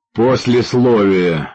Послесловие.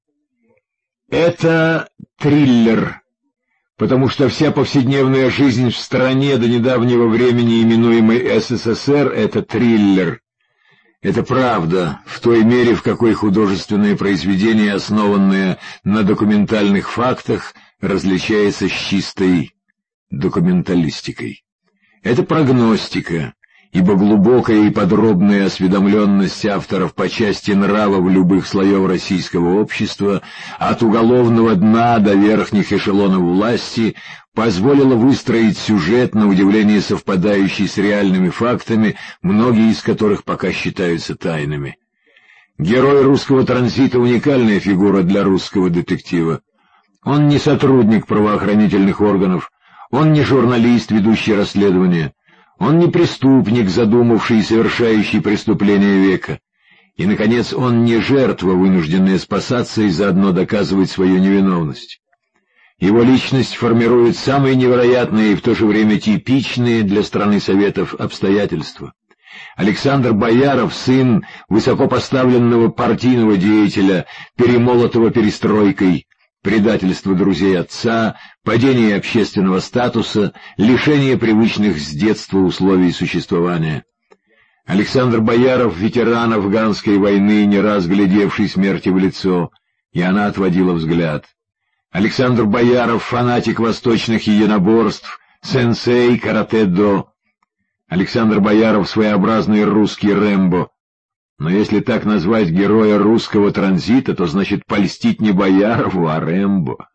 Это триллер, потому что вся повседневная жизнь в стране, до недавнего времени именуемой СССР, это триллер. Это правда, в той мере, в какой художественное произведение, основанное на документальных фактах, различается с чистой документалистикой. Это прогностика, ибо глубокая и подробная осведомленность авторов по части нравов любых слоев российского общества, от уголовного дна до верхних эшелонов власти, позволила выстроить сюжет, на удивление совпадающий с реальными фактами, многие из которых пока считаются тайными. Герой русского транзита — уникальная фигура для русского детектива. Он не сотрудник правоохранительных органов, он не журналист, ведущий расследование. Он не преступник, задумавший и совершающий преступление века. И, наконец, он не жертва, вынужденная спасаться и заодно доказывать свою невиновность. Его личность формирует самые невероятные и в то же время типичные для страны Советов обстоятельства. Александр Бояров — сын высокопоставленного партийного деятеля, перемолотого перестройкой, предательство друзей отца, падение общественного статуса, лишение привычных с детства условий существования. Александр Бояров — ветеран афганской войны, не раз глядевший смерти в лицо, и она отводила взгляд. Александр Бояров — фанатик восточных единоборств, сенсей каратэ-до. Александр Бояров — своеобразный русский Рэмбо. Но если так назвать героя русского транзита, то значит польстить не Боярову, а Рэмбо.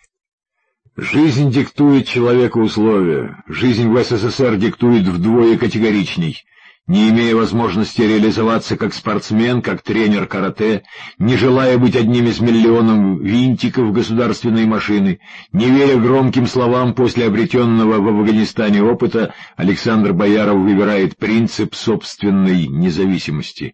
Жизнь диктует человеку условия. Жизнь в СССР диктует вдвое категоричней. Не имея возможности реализоваться как спортсмен, как тренер каратэ, не желая быть одним из миллионов винтиков государственной машины, не веря громким словам после обретенного в Афганистане опыта, Александр Бояров выбирает принцип собственной независимости.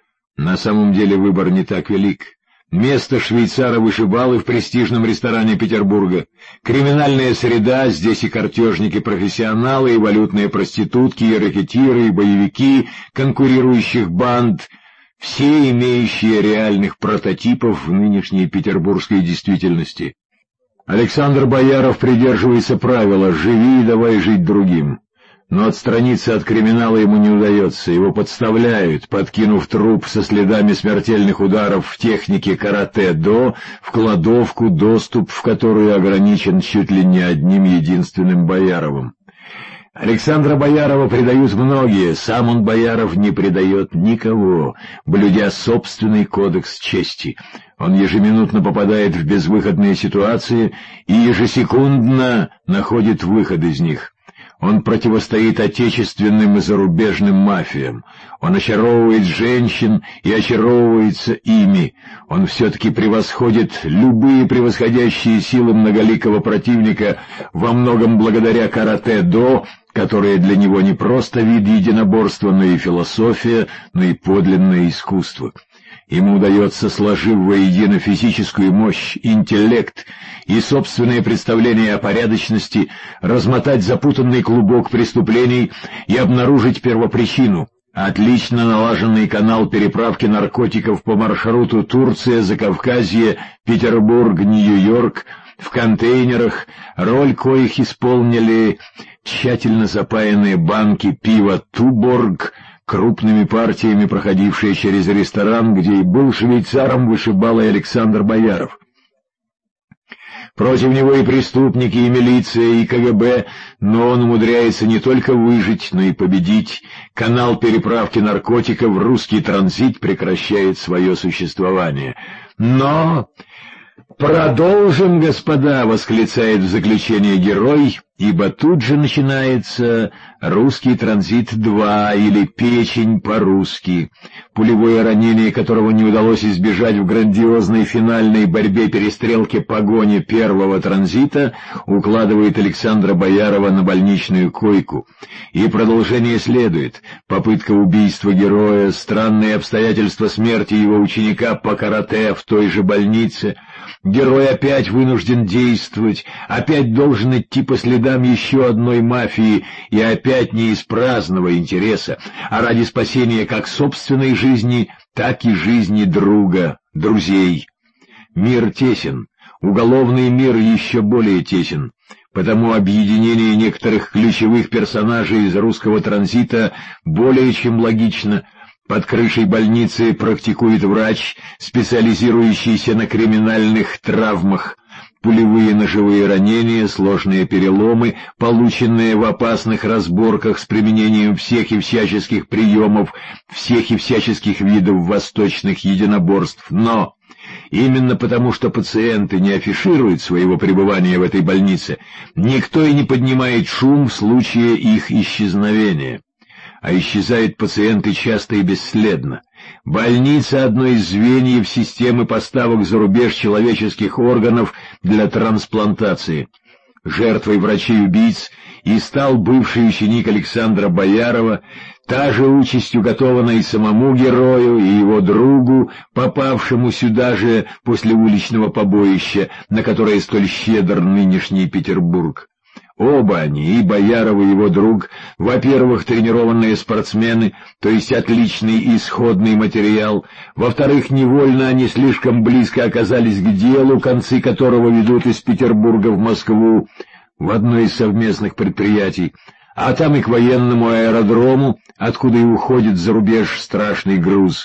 На самом деле выбор не так велик. Место швейцара-вышибалы в престижном ресторане Петербурга, криминальная среда, здесь и картежники-профессионалы, и валютные проститутки, и рэкетиры, и боевики конкурирующих банд, все имеющие реальных прототипов в нынешней петербургской действительности. Александр Бояров придерживается правила «живи и давай жить другим». Но отстраниться от криминала ему не удается, его подставляют, подкинув труп со следами смертельных ударов в технике каратэ-до в кладовку, доступ в которую ограничен чуть ли не одним единственным Бояровым. Александра Боярова предают многие, сам он, Бояров, не предает никого, блюдя собственный кодекс чести. Он ежеминутно попадает в безвыходные ситуации и ежесекундно находит выход из них. Он противостоит отечественным и зарубежным мафиям. Он очаровывает женщин и очаровывается ими. Он все-таки превосходит любые превосходящие силы многоликого противника, во многом благодаря каратэ-до, которое для него не просто вид единоборства, но и философия, но и подлинное искусство. Ему удается, сложив воедино физическую мощь, интеллект и собственное представление о порядочности, размотать запутанный клубок преступлений и обнаружить первопричину. Отлично налаженный канал переправки наркотиков по маршруту Турция, Закавказье, Петербург, Нью-Йорк, в контейнерах, роль коих исполнили тщательно запаянные банки пива «Туборг», крупными партиями проходившие через ресторан, где и был швейцаром-вышибалой Александр Бояров. Против него и преступники, и милиция, и КГБ, но он умудряется не только выжить, но и победить. Канал переправки наркотиков, русский транзит, прекращает свое существование. Но... «Продолжим, господа!» — восклицает в заключение герой, ибо тут же начинается «Русский транзит-2» или «Печень по-русски», пулевое ранение которого не удалось избежать в грандиозной финальной борьбе-перестрелке погони первого транзита, укладывает Александра Боярова на больничную койку. И продолжение следует: попытка убийства героя, странные обстоятельства смерти его ученика по каратэ в той же больнице. Герой опять вынужден действовать, опять должен идти по следам еще одной мафии, и опять не из праздного интереса, а ради спасения как собственной жизни, так и жизни друга, друзей. Мир тесен, уголовный мир еще более тесен, потому объединение некоторых ключевых персонажей из русского транзита более чем логично. Под крышей больницы практикует врач, специализирующийся на криминальных травмах. Пулевые ножевые ранения, сложные переломы, полученные в опасных разборках с применением всех и всяческих приемов, всех и всяческих видов восточных единоборств. Но именно потому, что пациенты не афишируют своего пребывания в этой больнице, никто и не поднимает шум в случае их исчезновения. А исчезают пациенты часто и бесследно. Больница — одно из звеньев системы поставок за рубеж человеческих органов для трансплантации. Жертвой врачей-убийц и стал бывший ученик Александра Боярова. Та же участь уготована и самому герою, и его другу, попавшему сюда же после уличного побоища, на которое столь щедр нынешний Петербург. Оба они, и Бояров, и его друг, во-первых, тренированные спортсмены, то есть отличный исходный материал, во-вторых, невольно они слишком близко оказались к делу, концы которого ведут из Петербурга в Москву, в одно из совместных предприятий, а там и к военному аэродрому, откуда и уходит за рубеж страшный груз.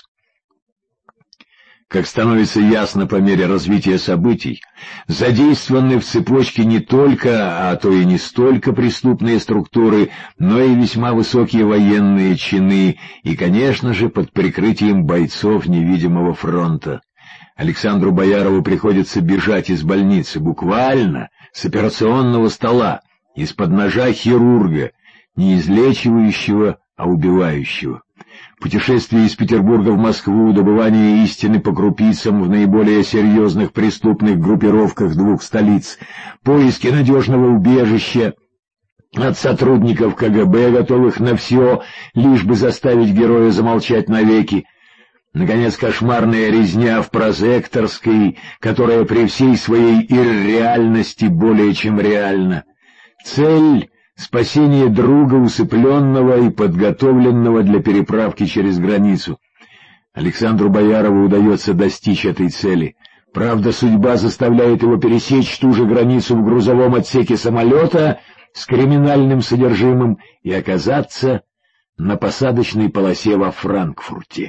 Как становится ясно по мере развития событий, задействованы в цепочке не только, а то и не столько преступные структуры, но и весьма высокие военные чины, и, конечно же, под прикрытием бойцов невидимого фронта. Александру Боярову приходится бежать из больницы, буквально с операционного стола, из-под ножа хирурга, не излечивающего, а убивающего. Путешествие из Петербурга в Москву, добывание истины по крупицам в наиболее серьезных преступных группировках двух столиц, поиски надежного убежища от сотрудников КГБ, готовых на все, лишь бы заставить героя замолчать навеки. Наконец, кошмарная резня в Прозекторской, которая при всей своей ирреальности более чем реальна. Цель — спасение друга, усыпленного и подготовленного для переправки через границу. Александру Боярову удается достичь этой цели. Правда, судьба заставляет его пересечь ту же границу в грузовом отсеке самолета с криминальным содержимым и оказаться на посадочной полосе во Франкфурте.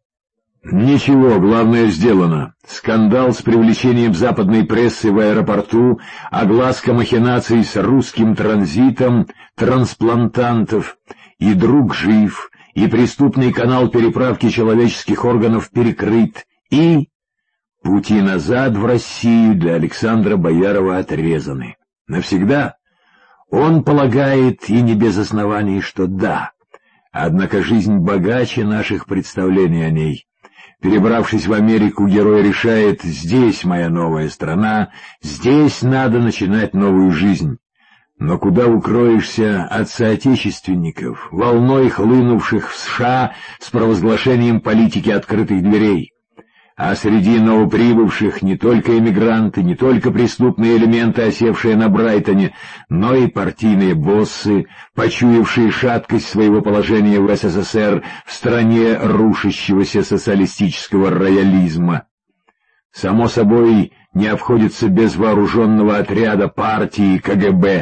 Ничего, главное сделано. Скандал с привлечением западной прессы в аэропорту, огласка махинаций с русским транзитом трансплантантов, и друг жив, и преступный канал переправки человеческих органов перекрыт, и пути назад в Россию для Александра Боярова отрезаны. Навсегда? Он полагает, и не без оснований, что да. Однако жизнь богаче наших представлений о ней. Перебравшись в Америку, герой решает: здесь моя новая страна, здесь надо начинать новую жизнь. Но куда укроешься от соотечественников, волной хлынувших в США с провозглашением политики открытых дверей? А среди новоприбывших не только эмигранты, не только преступные элементы, осевшие на Брайтоне, но и партийные боссы, почуявшие шаткость своего положения в СССР в стране рушащегося социалистического роялизма. Само собой, не обходится без вооруженного отряда партии КГБ.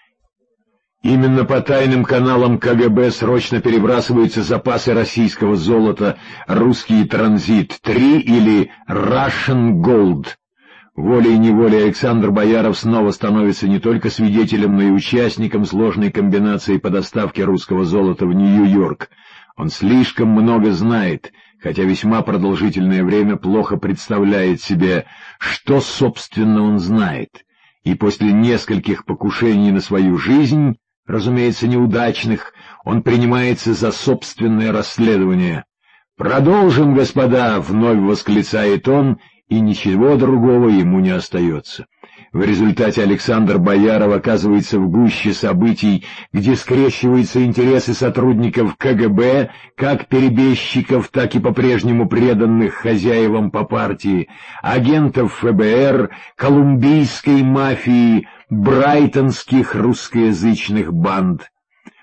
Именно по тайным каналам КГБ срочно перебрасываются запасы российского золота, русский транзит 3 или Russian Gold. Волей-неволей Александр Бояров снова становится не только свидетелем, но и участником сложной комбинации по доставке русского золота в Нью-Йорк. Он слишком много знает, хотя весьма продолжительное время плохо представляет себе, что, собственно, он знает. И после нескольких покушений на свою жизнь, разумеется, неудачных, он принимается за собственное расследование. «Продолжим, господа!» — вновь восклицает он, и ничего другого ему не остается. В результате Александр Бояров оказывается в гуще событий, где скрещиваются интересы сотрудников КГБ, как перебежчиков, так и по-прежнему преданных хозяевам по партии, агентов ФБР, колумбийской мафии, брайтонских русскоязычных банд.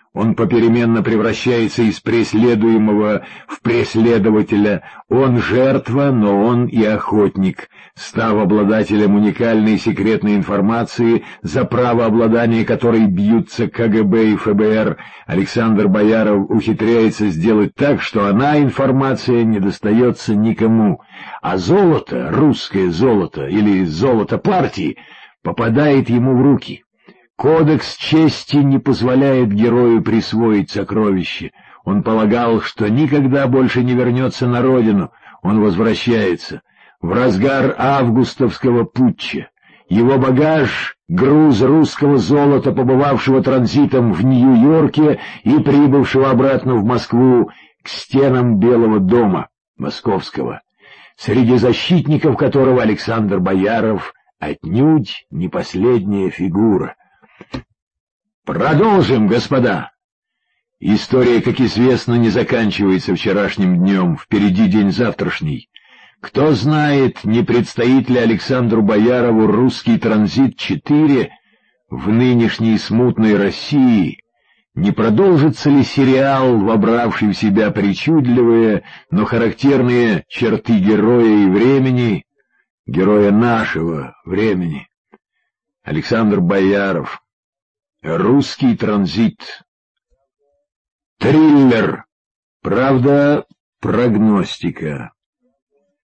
Он попеременно превращается из преследуемого в преследователя. Он жертва, но он и охотник. Став обладателем уникальной секретной информации, за право обладания которой бьются КГБ и ФБР, Александр Бояров ухитряется сделать так, что она, информация, не достается никому. А золото, русское золото или золото партии, попадает ему в руки. Кодекс чести не позволяет герою присвоить сокровище. Он полагал, что никогда больше не вернется на родину. Он возвращается. В разгар августовского путча. Его багаж — груз русского золота, побывавшего транзитом в Нью-Йорке и прибывшего обратно в Москву к стенам Белого дома московского, среди защитников которого Александр Бояров отнюдь не последняя фигура. Продолжим, господа. История, как известно, не заканчивается вчерашним днем, впереди день завтрашний. Кто знает, не предстоит ли Александру Боярову русский транзит-4 в нынешней смутной России, не продолжится ли сериал, вобравший в себя причудливые, но характерные черты героя и времени, героя нашего времени. Александр Бояров. Русский транзит. Триллер. Правда, прогностика.